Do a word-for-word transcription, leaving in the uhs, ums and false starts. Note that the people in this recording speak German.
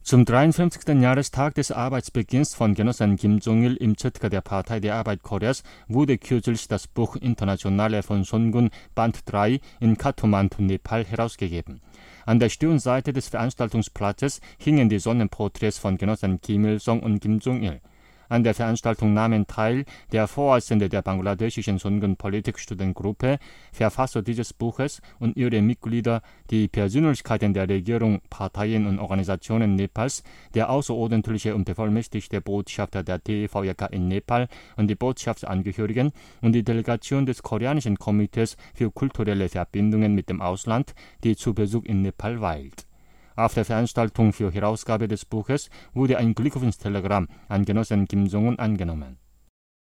Zum dreiundfünfzigsten Jahrestag des Arbeitsbeginns von Genossen Kim Jong-il im Z K der Partei der Arbeit Koreas wurde kürzlich das Buch Internationale von Songun Band drei in Kathmandu, Nepal herausgegeben. An der Stirnseite des Veranstaltungsplatzes hingen die Sonnenporträts von Genossen Kim Il-sung und Kim Jong-il. An der Veranstaltung nahmen teil der Vorsitzende der bangladeschischen Songun-Politikstudentengruppe, Verfasser dieses Buches und ihre Mitglieder, die Persönlichkeiten der Regierung, Parteien und Organisationen Nepals, der außerordentliche und bevollmächtigte Botschafter der T E V J K in Nepal und die Botschaftsangehörigen und die Delegation des koreanischen Komitees für kulturelle Verbindungen mit dem Ausland, die zu Besuch in Nepal weilt. Auf der Veranstaltung für Herausgabe des Buches wurde ein Glückwunschtelegramm an Genossen Kim Jong-un angenommen.